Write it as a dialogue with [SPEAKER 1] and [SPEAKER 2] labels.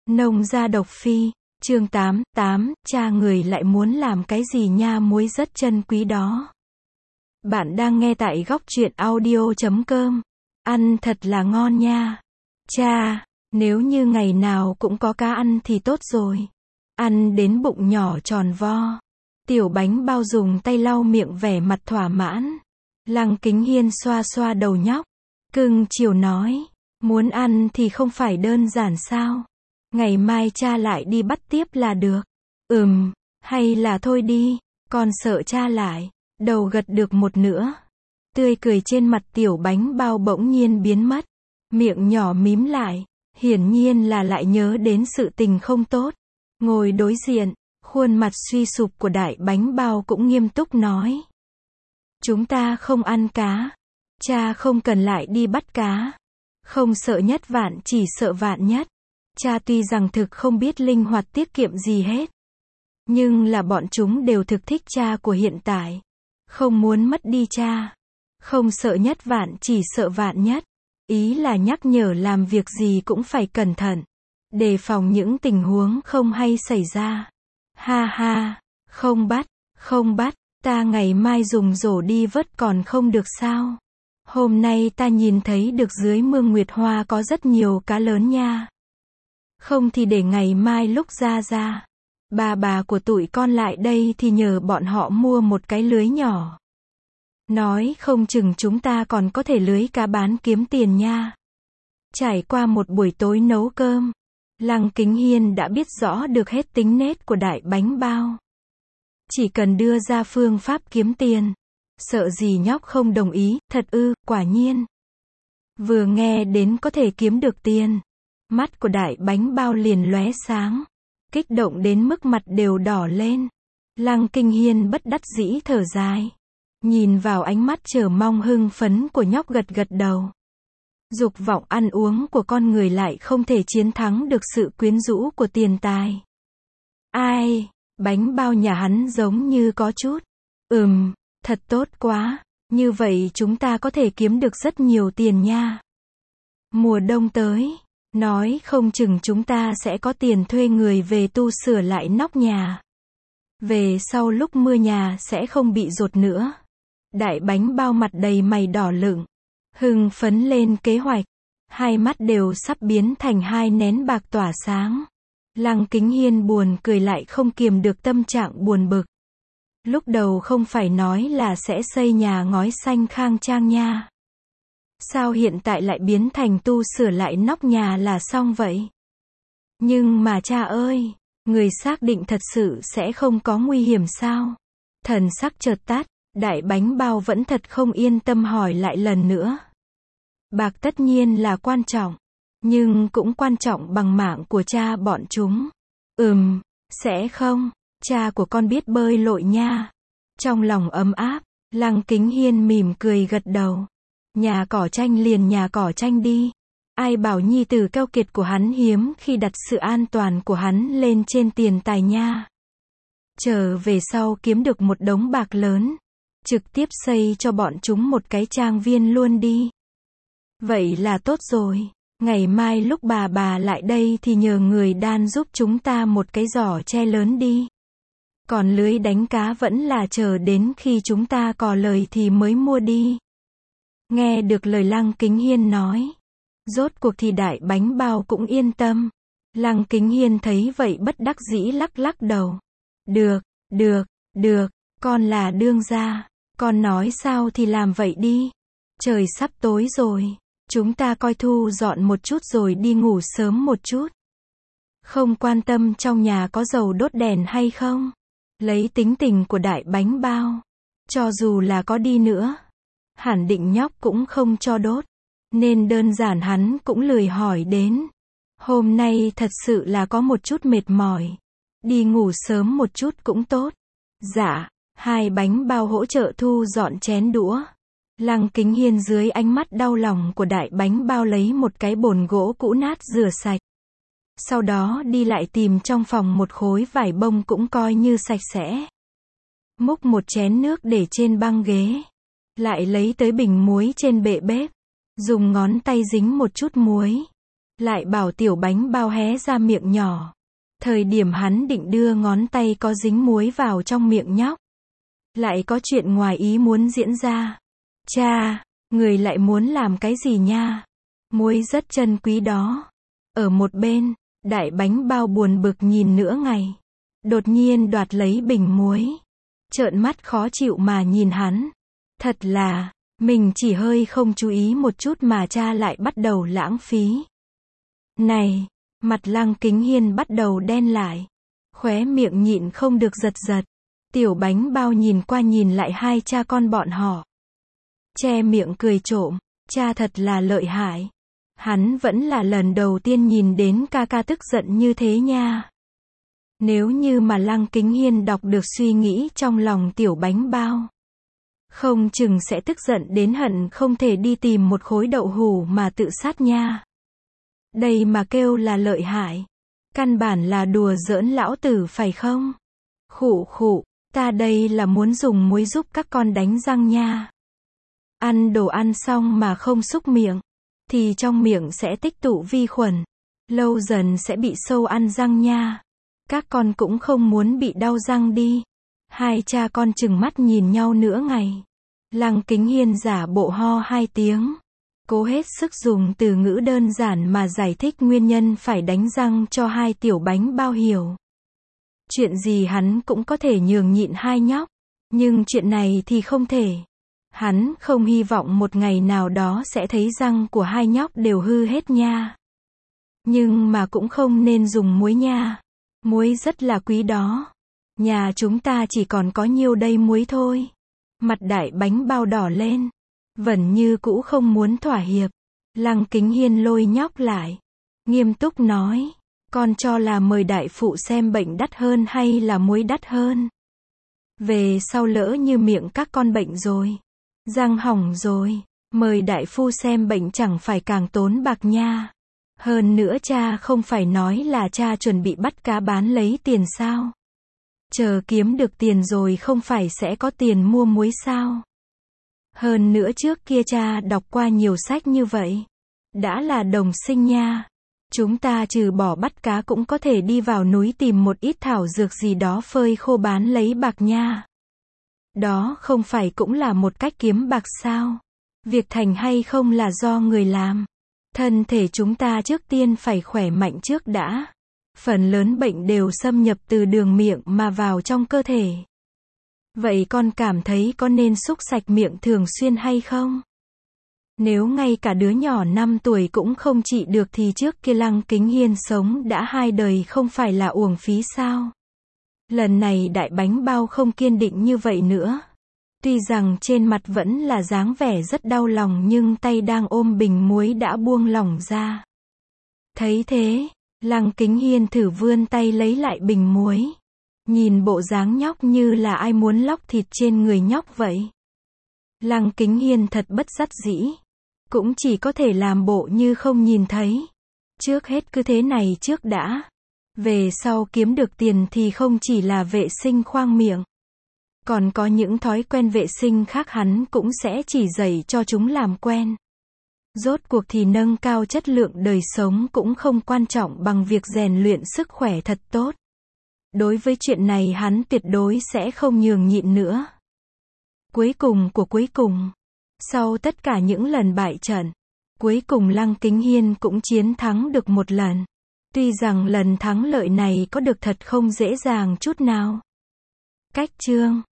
[SPEAKER 1] Nông gia độc phi, chương 8, cha người lại muốn làm cái gì nha, muối rất chân quý đó. Bạn đang nghe tại góc truyện audio.com. Ăn thật là ngon nha. Cha, nếu như ngày nào cũng có cá ăn thì tốt rồi. Ăn đến bụng nhỏ tròn vo. Tiểu bánh bao dùng tay lau miệng vẻ mặt thỏa mãn. Lăng Kính Hiên xoa xoa đầu nhóc. Cưng chiều nói, muốn ăn thì không phải đơn giản sao? Ngày mai cha lại đi bắt tiếp là được. Hay là thôi đi, con sợ cha lại. Đầu gật được một nửa. Tươi cười trên mặt tiểu bánh bao bỗng nhiên biến mất. Miệng nhỏ mím lại. Hiển nhiên là lại nhớ đến sự tình không tốt. Ngồi đối diện, khuôn mặt suy sụp của đại bánh bao cũng nghiêm túc nói. Chúng ta không ăn cá. Cha không cần lại đi bắt cá. Không sợ nhất vạn, chỉ sợ vạn nhất. Cha tuy rằng thực không biết linh hoạt tiết kiệm gì hết. Nhưng là bọn chúng đều thực thích cha của hiện tại. Không muốn mất đi cha. Không sợ nhất vạn, chỉ sợ vạn nhất. Ý là nhắc nhở làm việc gì cũng phải cẩn thận. Đề phòng những tình huống không hay xảy ra. Ha ha, không bắt, ta ngày mai dùng rổ đi vớt còn không được sao? Hôm nay ta nhìn thấy được dưới mương Nguyệt Hoa có rất nhiều cá lớn nha. Không thì để ngày mai lúc ra. Bà của tụi con lại đây thì nhờ bọn họ mua một cái lưới nhỏ. Nói không chừng chúng ta còn có thể lưới cá bán kiếm tiền nha. Trải qua một buổi tối nấu cơm, Lăng Kính Hiên đã biết rõ được hết tính nết của đại bánh bao. Chỉ cần đưa ra phương pháp kiếm tiền. Sợ gì nhóc không đồng ý, thật ư, quả nhiên. Vừa nghe đến có thể kiếm được tiền. Mắt của đại bánh bao liền lóe sáng. Kích động đến mức mặt đều đỏ lên. Lăng Kính Hiên bất đắc dĩ thở dài. Nhìn vào ánh mắt chờ mong hưng phấn của nhóc gật gật đầu. Dục vọng ăn uống của con người lại không thể chiến thắng được sự quyến rũ của tiền tài. Ai, bánh bao nhà hắn giống như có chút. Thật tốt quá, như vậy chúng ta có thể kiếm được rất nhiều tiền nha. Mùa đông tới, nói không chừng chúng ta sẽ có tiền thuê người về tu sửa lại nóc nhà. Về sau lúc mưa nhà sẽ không bị dột nữa. Đại bánh bao mặt đầy mày đỏ lựng, hưng phấn lên kế hoạch. Hai mắt đều sắp biến thành hai nén bạc tỏa sáng. Lăng Kính Hiên buồn cười lại không kiềm được tâm trạng buồn bực. Lúc đầu không phải nói là sẽ xây nhà ngói xanh khang trang nha. Sao hiện tại lại biến thành tu sửa lại nóc nhà là xong vậy? Nhưng mà cha ơi, người xác định thật sự sẽ không có nguy hiểm sao? Thần sắc chợt tắt, đại bánh bao vẫn thật không yên tâm hỏi lại lần nữa. Bạc tất nhiên là quan trọng, nhưng cũng quan trọng bằng mạng của cha bọn chúng. Sẽ không. Cha của con biết bơi lội nha. Trong lòng ấm áp, Lăng Kính Hiên mỉm cười gật đầu. Nhà cỏ tranh liền nhà cỏ tranh đi. Ai bảo nhi tử keo kiệt của hắn hiếm khi đặt sự an toàn của hắn lên trên tiền tài nha. Trở về sau kiếm được một đống bạc lớn. Trực tiếp xây cho bọn chúng một cái trang viên luôn đi. Vậy là tốt rồi. Ngày mai lúc bà lại đây thì nhờ người đan giúp chúng ta một cái giỏ tre lớn đi. Còn lưới đánh cá vẫn là chờ đến khi chúng ta có lời thì mới mua đi. Nghe được lời Lăng Kính Hiên nói. Rốt cuộc thì đại bánh bao cũng yên tâm. Lăng Kính Hiên thấy vậy bất đắc dĩ lắc đầu. Được, con là đương gia. Con nói sao thì làm vậy đi. Trời sắp tối rồi. Chúng ta coi thu dọn một chút rồi đi ngủ sớm một chút. Không quan tâm trong nhà có dầu đốt đèn hay không. Lấy tính tình của đại bánh bao. Cho dù là có đi nữa. Hẳn định nhóc cũng không cho đốt. Nên đơn giản hắn cũng lười hỏi đến. Hôm nay thật sự là có một chút mệt mỏi. Đi ngủ sớm một chút cũng tốt. Dạ, hai bánh bao hỗ trợ thu dọn chén đũa. Lăng Kính Hiên dưới ánh mắt đau lòng của đại bánh bao lấy một cái bồn gỗ cũ nát rửa sạch. Sau đó đi lại tìm trong phòng một khối vải bông cũng coi như sạch sẽ. Múc một chén nước để trên băng ghế. Lại lấy tới bình muối trên bệ bếp. Dùng ngón tay dính một chút muối. lại bảo tiểu bánh bao hé ra miệng nhỏ. Thời điểm hắn định đưa ngón tay có dính muối vào trong miệng nhóc. Lại có chuyện ngoài ý muốn diễn ra. Cha, người lại muốn làm cái gì nha? Muối rất chân quý đó. Ở một bên, đại bánh bao buồn bực nhìn nửa ngày. Đột nhiên đoạt lấy bình muối. Trợn mắt khó chịu mà nhìn hắn. Thật là, mình chỉ hơi không chú ý một chút mà cha lại bắt đầu lãng phí. Này, mặt Lăng Kính Hiên bắt đầu đen lại. Khóe miệng nhịn không được giật giật. Tiểu bánh bao nhìn qua nhìn lại hai cha con bọn họ. Che miệng cười trộm, cha thật là lợi hại. Hắn vẫn là lần đầu tiên nhìn đến ca ca tức giận như thế nha. Nếu như mà Lăng Kính Hiên đọc được suy nghĩ trong lòng tiểu bánh bao, không chừng sẽ tức giận đến hận không thể đi tìm một khối đậu hủ mà tự sát nha. Đây mà kêu là lợi hại. Căn bản là đùa giỡn lão tử phải không? Khụ khụ, ta đây là muốn dùng muối giúp các con đánh răng nha. Ăn đồ ăn xong mà không súc miệng, thì trong miệng sẽ tích tụ vi khuẩn. Lâu dần sẽ bị sâu ăn răng nha. Các con cũng không muốn bị đau răng đi. Hai cha con chừng mắt nhìn nhau nửa ngày. Lăng Kính Hiên giả bộ ho hai tiếng. Cố hết sức dùng từ ngữ đơn giản mà giải thích nguyên nhân phải đánh răng cho hai tiểu bánh bao hiểu. Chuyện gì hắn cũng có thể nhường nhịn hai nhóc. Nhưng chuyện này thì không thể. Hắn không hy vọng một ngày nào đó sẽ thấy răng của hai nhóc đều hư hết nha. Nhưng mà cũng không nên dùng muối nha. Muối rất là quý đó. Nhà chúng ta chỉ còn có nhiêu đây muối thôi. Mặt đại bánh bao đỏ lên. Vẫn như cũ không muốn thỏa hiệp. Lăng Kính Hiên lôi nhóc lại. Nghiêm túc nói. Con cho là mời đại phụ xem bệnh đắt hơn hay là muối đắt hơn? Về sau lỡ như miệng các con bệnh rồi. Răng hỏng rồi. Mời đại phu xem bệnh chẳng phải càng tốn bạc nha. Hơn nữa cha không phải nói là cha chuẩn bị bắt cá bán lấy tiền sao? Chờ kiếm được tiền rồi không phải sẽ có tiền mua muối sao? Hơn nữa trước kia cha đọc qua nhiều sách như vậy. Đã là đồng sinh nha. Chúng ta trừ bỏ bắt cá cũng có thể đi vào núi tìm một ít thảo dược gì đó phơi khô bán lấy bạc nha. Đó không phải cũng là một cách kiếm bạc sao? Việc thành hay không là do người làm. Thân thể chúng ta trước tiên phải khỏe mạnh trước đã. Phần lớn bệnh đều xâm nhập từ đường miệng mà vào trong cơ thể. Vậy con cảm thấy có nên súc sạch miệng thường xuyên hay không? Nếu ngay cả đứa nhỏ 5 tuổi cũng không trị được thì trước kia Lăng Kính Hiên sống đã 2 đời không phải là uổng phí sao? Lần này đại bánh bao không kiên định như vậy nữa. Tuy rằng trên mặt vẫn là dáng vẻ rất đau lòng nhưng tay đang ôm bình muối đã buông lỏng ra. Thấy thế, Lăng Kính Hiên thử vươn tay lấy lại bình muối. Nhìn bộ dáng nhóc như là ai muốn lóc thịt trên người nhóc vậy. Lăng Kính Hiên thật bất đắc dĩ. Cũng chỉ có thể làm bộ như không nhìn thấy. Trước hết cứ thế này trước đã. Về sau kiếm được tiền thì không chỉ là vệ sinh khoang miệng. Còn có những thói quen vệ sinh khác hắn cũng sẽ chỉ dạy cho chúng làm quen. Rốt cuộc thì nâng cao chất lượng đời sống cũng không quan trọng bằng việc rèn luyện sức khỏe thật tốt. Đối với chuyện này hắn tuyệt đối sẽ không nhường nhịn nữa. Cuối cùng của cuối cùng. Sau tất cả những lần bại trận, cuối cùng Lăng Kính Hiên cũng chiến thắng được một lần. Tuy rằng lần thắng lợi này có được thật không dễ dàng chút nào. Cách chương